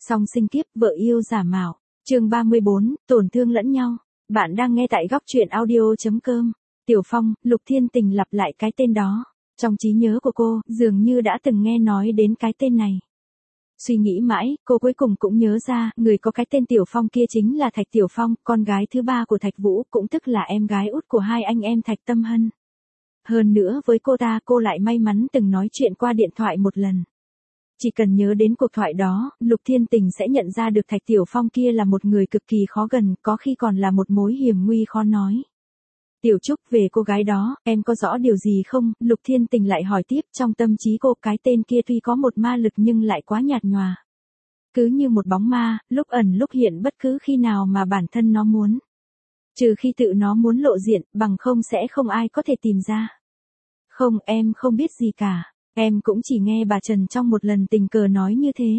Song sinh kiếp vợ yêu giả mạo. Chương 34, tổn thương lẫn nhau. Bạn đang nghe tại góc truyện audio.com. Tiểu Phong, Lục Thiên Tình lặp lại cái tên đó. Trong trí nhớ của cô, dường như đã từng nghe nói đến cái tên này. Suy nghĩ mãi, cô cuối cùng cũng nhớ ra, người có cái tên Tiểu Phong kia chính là Thạch Tiểu Phong, con gái thứ ba của Thạch Vũ, cũng tức là em gái út của hai anh em Thạch Tâm Hân. Hơn nữa với cô ta, cô lại may mắn từng nói chuyện qua điện thoại một lần. Chỉ cần nhớ đến cuộc thoại đó, Lục Thiên Tình sẽ nhận ra được Thạch Tiểu Phong kia là một người cực kỳ khó gần, có khi còn là một mối hiểm nguy khó nói. Tiểu Trúc, về cô gái đó, em có rõ điều gì không? Lục Thiên Tình lại hỏi tiếp, trong tâm trí cô, cái tên kia tuy có một ma lực nhưng lại quá nhạt nhòa. Cứ như một bóng ma, lúc ẩn lúc hiện bất cứ khi nào mà bản thân nó muốn. Trừ khi tự nó muốn lộ diện, bằng không sẽ không ai có thể tìm ra. Không, em không biết gì cả. Em cũng chỉ nghe bà Trần trong một lần tình cờ nói như thế.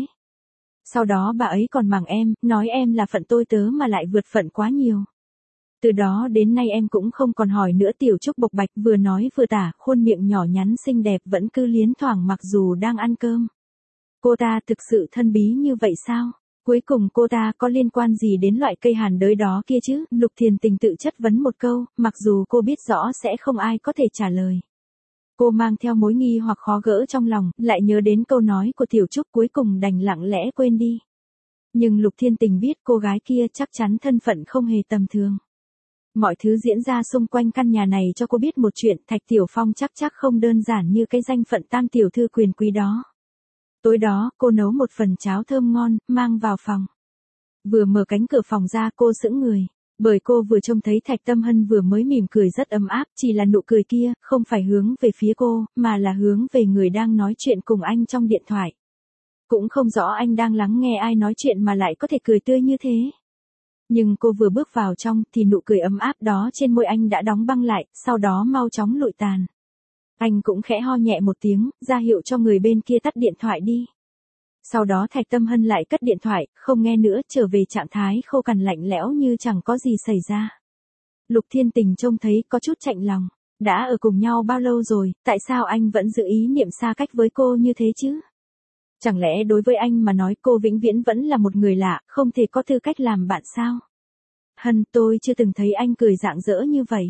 Sau đó bà ấy còn mắng em, nói em là phận tôi tớ mà lại vượt phận quá nhiều. Từ đó đến nay em cũng không còn hỏi nữa. Tiểu Trúc bộc bạch, vừa nói vừa tả, khuôn miệng nhỏ nhắn xinh đẹp vẫn cứ liến thoảng mặc dù đang ăn cơm. Cô ta thực sự thân bí như vậy sao? Cuối cùng cô ta có liên quan gì đến loại cây hàn đới đó kia chứ? Lục Thiên Tình tự chất vấn một câu, mặc dù cô biết rõ sẽ không ai có thể trả lời. Cô mang theo mối nghi hoặc khó gỡ trong lòng, lại nhớ đến câu nói của Tiểu Trúc, cuối cùng đành lặng lẽ quên đi. Nhưng Lục Thiên Tình biết cô gái kia chắc chắn thân phận không hề tầm thường. Mọi thứ diễn ra xung quanh căn nhà này cho cô biết một chuyện, Thạch Tiểu Phong chắc không đơn giản như cái danh phận tam tiểu thư quyền quý đó. Tối đó, cô nấu một phần cháo thơm ngon, mang vào phòng. Vừa mở cánh cửa phòng ra cô sững người. Bởi cô vừa trông thấy Thạch Tâm Hân vừa mới mỉm cười rất ấm áp, chỉ là nụ cười kia, không phải hướng về phía cô, mà là hướng về người đang nói chuyện cùng anh trong điện thoại. Cũng không rõ anh đang lắng nghe ai nói chuyện mà lại có thể cười tươi như thế. Nhưng cô vừa bước vào trong, thì nụ cười ấm áp đó trên môi anh đã đóng băng lại, sau đó mau chóng lụi tàn. Anh cũng khẽ ho nhẹ một tiếng, ra hiệu cho người bên kia tắt điện thoại đi. Sau đó Thạch Tâm Hân lại cất điện thoại, không nghe nữa, trở về trạng thái khô cằn lạnh lẽo như chẳng có gì xảy ra. Lục Thiên Tình trông thấy có chút chạnh lòng. Đã ở cùng nhau bao lâu rồi, tại sao anh vẫn giữ ý niệm xa cách với cô như thế chứ? Chẳng lẽ đối với anh mà nói cô vĩnh viễn vẫn là một người lạ, không thể có tư cách làm bạn sao? Hân, tôi chưa từng thấy anh cười rạng rỡ như vậy.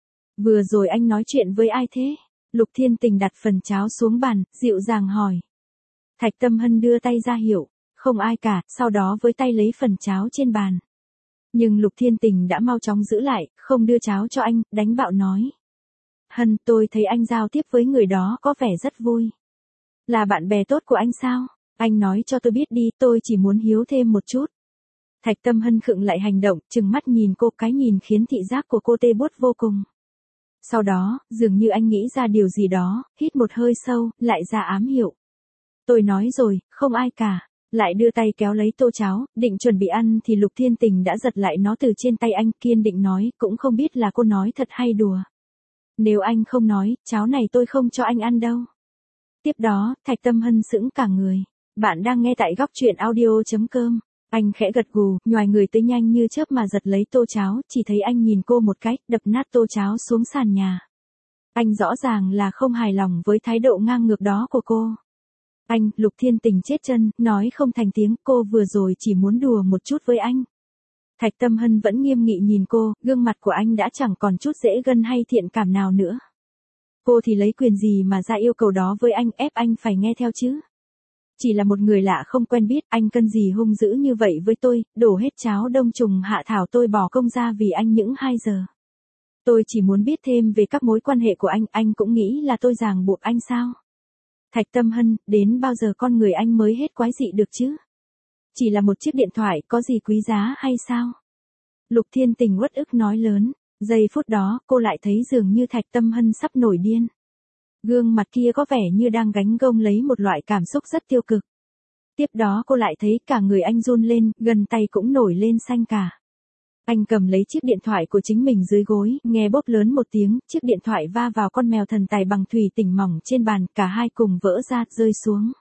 Vừa rồi anh nói chuyện với ai thế? Lục Thiên Tình đặt phần cháo xuống bàn, dịu dàng hỏi. Thạch Tâm Hân đưa tay ra hiệu, không ai cả, sau đó với tay lấy phần cháo trên bàn. Nhưng Lục Thiên Tình đã mau chóng giữ lại, không đưa cháo cho anh, đánh bạo nói. Hân, tôi thấy anh giao tiếp với người đó có vẻ rất vui. Là bạn bè tốt của anh sao? Anh nói cho tôi biết đi, tôi chỉ muốn hiếu thêm một chút. Thạch Tâm Hân khựng lại hành động, trừng mắt nhìn cô, cái nhìn khiến thị giác của cô tê buốt vô cùng. Sau đó, dường như anh nghĩ ra điều gì đó, hít một hơi sâu, lại ra ám hiệu. Tôi nói rồi, không ai cả. Lại đưa tay kéo lấy tô cháo, định chuẩn bị ăn thì Lục Thiên Tình đã giật lại nó từ trên tay anh, kiên định nói, cũng không biết là cô nói thật hay đùa. Nếu anh không nói, cháo này tôi không cho anh ăn đâu. Tiếp đó, Thạch Tâm Hân sững cả người. Bạn đang nghe tại góc truyện audio.com. Anh khẽ gật gù, nhoài người tới nhanh như chớp mà giật lấy tô cháo, chỉ thấy anh nhìn cô một cái, đập nát tô cháo xuống sàn nhà. Anh rõ ràng là không hài lòng với thái độ ngang ngược đó của cô. Anh, Lục Thiên Tình chết chân, nói không thành tiếng, cô vừa rồi chỉ muốn đùa một chút với anh. Thạch Tâm Hân vẫn nghiêm nghị nhìn cô, gương mặt của anh đã chẳng còn chút dễ gân hay thiện cảm nào nữa. Cô thì lấy quyền gì mà ra yêu cầu đó với anh, ép anh phải nghe theo chứ? Chỉ là một người lạ không quen biết, anh cần gì hung dữ như vậy với tôi, đổ hết cháo đông trùng hạ thảo tôi bỏ công ra vì anh những 2 giờ. Tôi chỉ muốn biết thêm về các mối quan hệ của anh cũng nghĩ là tôi ràng buộc anh sao? Thạch Tâm Hân, đến bao giờ con người anh mới hết quái dị được chứ? Chỉ là một chiếc điện thoại có gì quý giá hay sao? Lục Thiên Tình uất ức nói lớn. Giây phút đó, cô lại thấy dường như Thạch Tâm Hân sắp nổi điên. Gương mặt kia có vẻ như đang gánh gông lấy một loại cảm xúc rất tiêu cực. Tiếp đó cô lại thấy cả người anh run lên, gần tay cũng nổi lên xanh cả. Anh cầm lấy chiếc điện thoại của chính mình dưới gối, nghe bốp lớn một tiếng, chiếc điện thoại va vào con mèo thần tài bằng thủy tinh mỏng trên bàn, cả hai cùng vỡ ra, rơi xuống.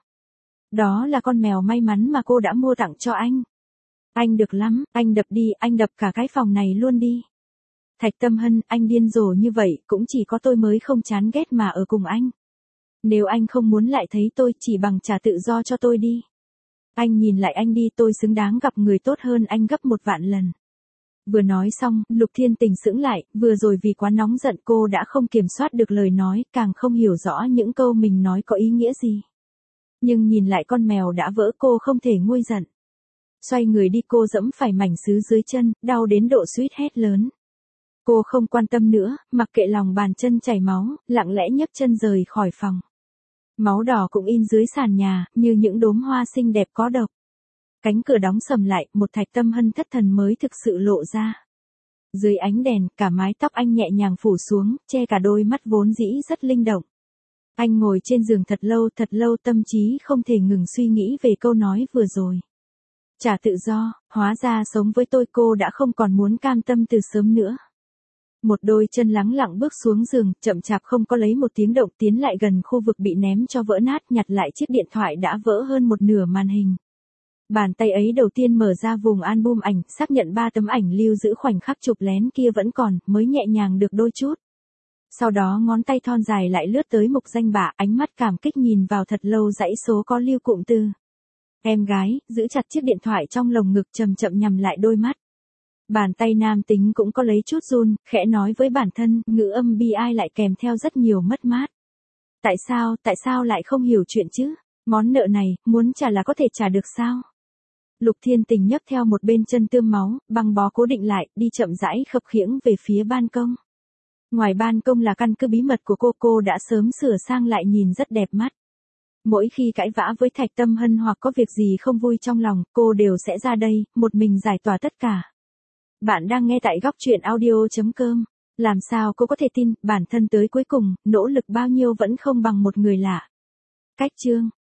Đó là con mèo may mắn mà cô đã mua tặng cho anh. Anh được lắm, anh đập đi, anh đập cả cái phòng này luôn đi. Thạch Tâm Hân, anh điên rồ như vậy, cũng chỉ có tôi mới không chán ghét mà ở cùng anh. Nếu anh không muốn lại thấy tôi, chỉ bằng trả tự do cho tôi đi. Anh nhìn lại anh đi, tôi xứng đáng gặp người tốt hơn anh gấp 1.000.000 lần. Vừa nói xong, Lục Thiên Tình sững lại, vừa rồi vì quá nóng giận cô đã không kiểm soát được lời nói, càng không hiểu rõ những câu mình nói có ý nghĩa gì. Nhưng nhìn lại con mèo đã vỡ cô không thể nguôi giận. Xoay người đi, cô dẫm phải mảnh sứ dưới chân, đau đến độ suýt hét lớn. Cô không quan tâm nữa, mặc kệ lòng bàn chân chảy máu, lặng lẽ nhấc chân rời khỏi phòng. Máu đỏ cũng in dưới sàn nhà, như những đốm hoa xinh đẹp có độc. Cánh cửa đóng sầm lại, một Thạch Tâm Hân thất thần mới thực sự lộ ra. Dưới ánh đèn, cả mái tóc anh nhẹ nhàng phủ xuống, che cả đôi mắt vốn dĩ rất linh động. Anh ngồi trên giường thật lâu, tâm trí không thể ngừng suy nghĩ về câu nói vừa rồi. Trả tự do, hóa ra sống với tôi cô đã không còn muốn cam tâm từ sớm nữa. Một đôi chân lắng lặng bước xuống giường, chậm chạp không có lấy một tiếng động tiến lại gần khu vực bị ném cho vỡ nát, nhặt lại chiếc điện thoại đã vỡ hơn một nửa màn hình. Bàn tay ấy đầu tiên mở ra vùng album ảnh, xác nhận 3 tấm ảnh lưu giữ khoảnh khắc chụp lén kia vẫn còn, mới nhẹ nhàng được đôi chút. Sau đó ngón tay thon dài lại lướt tới mục danh bạ, ánh mắt cảm kích nhìn vào thật lâu dãy số có lưu cụm từ. Em gái, giữ chặt chiếc điện thoại trong lồng ngực chậm chậm nhắm lại đôi mắt. Bàn tay nam tính cũng có lấy chút run, khẽ nói với bản thân, ngữ âm bi ai lại kèm theo rất nhiều mất mát. Tại sao lại không hiểu chuyện chứ? Món nợ này, muốn trả là có thể trả được sao? Lục Thiên Tình nhấc theo một bên chân tươm máu, băng bó cố định lại, đi chậm rãi khập khiễng về phía ban công. Ngoài ban công là căn cứ bí mật của cô đã sớm sửa sang lại nhìn rất đẹp mắt. Mỗi khi cãi vã với Thạch Tâm Hân hoặc có việc gì không vui trong lòng, cô đều sẽ ra đây, một mình giải tỏa tất cả. Bạn đang nghe tại góc truyện audio.com. Làm sao cô có thể tin, bản thân tới cuối cùng, nỗ lực bao nhiêu vẫn không bằng một người lạ. Cách chương.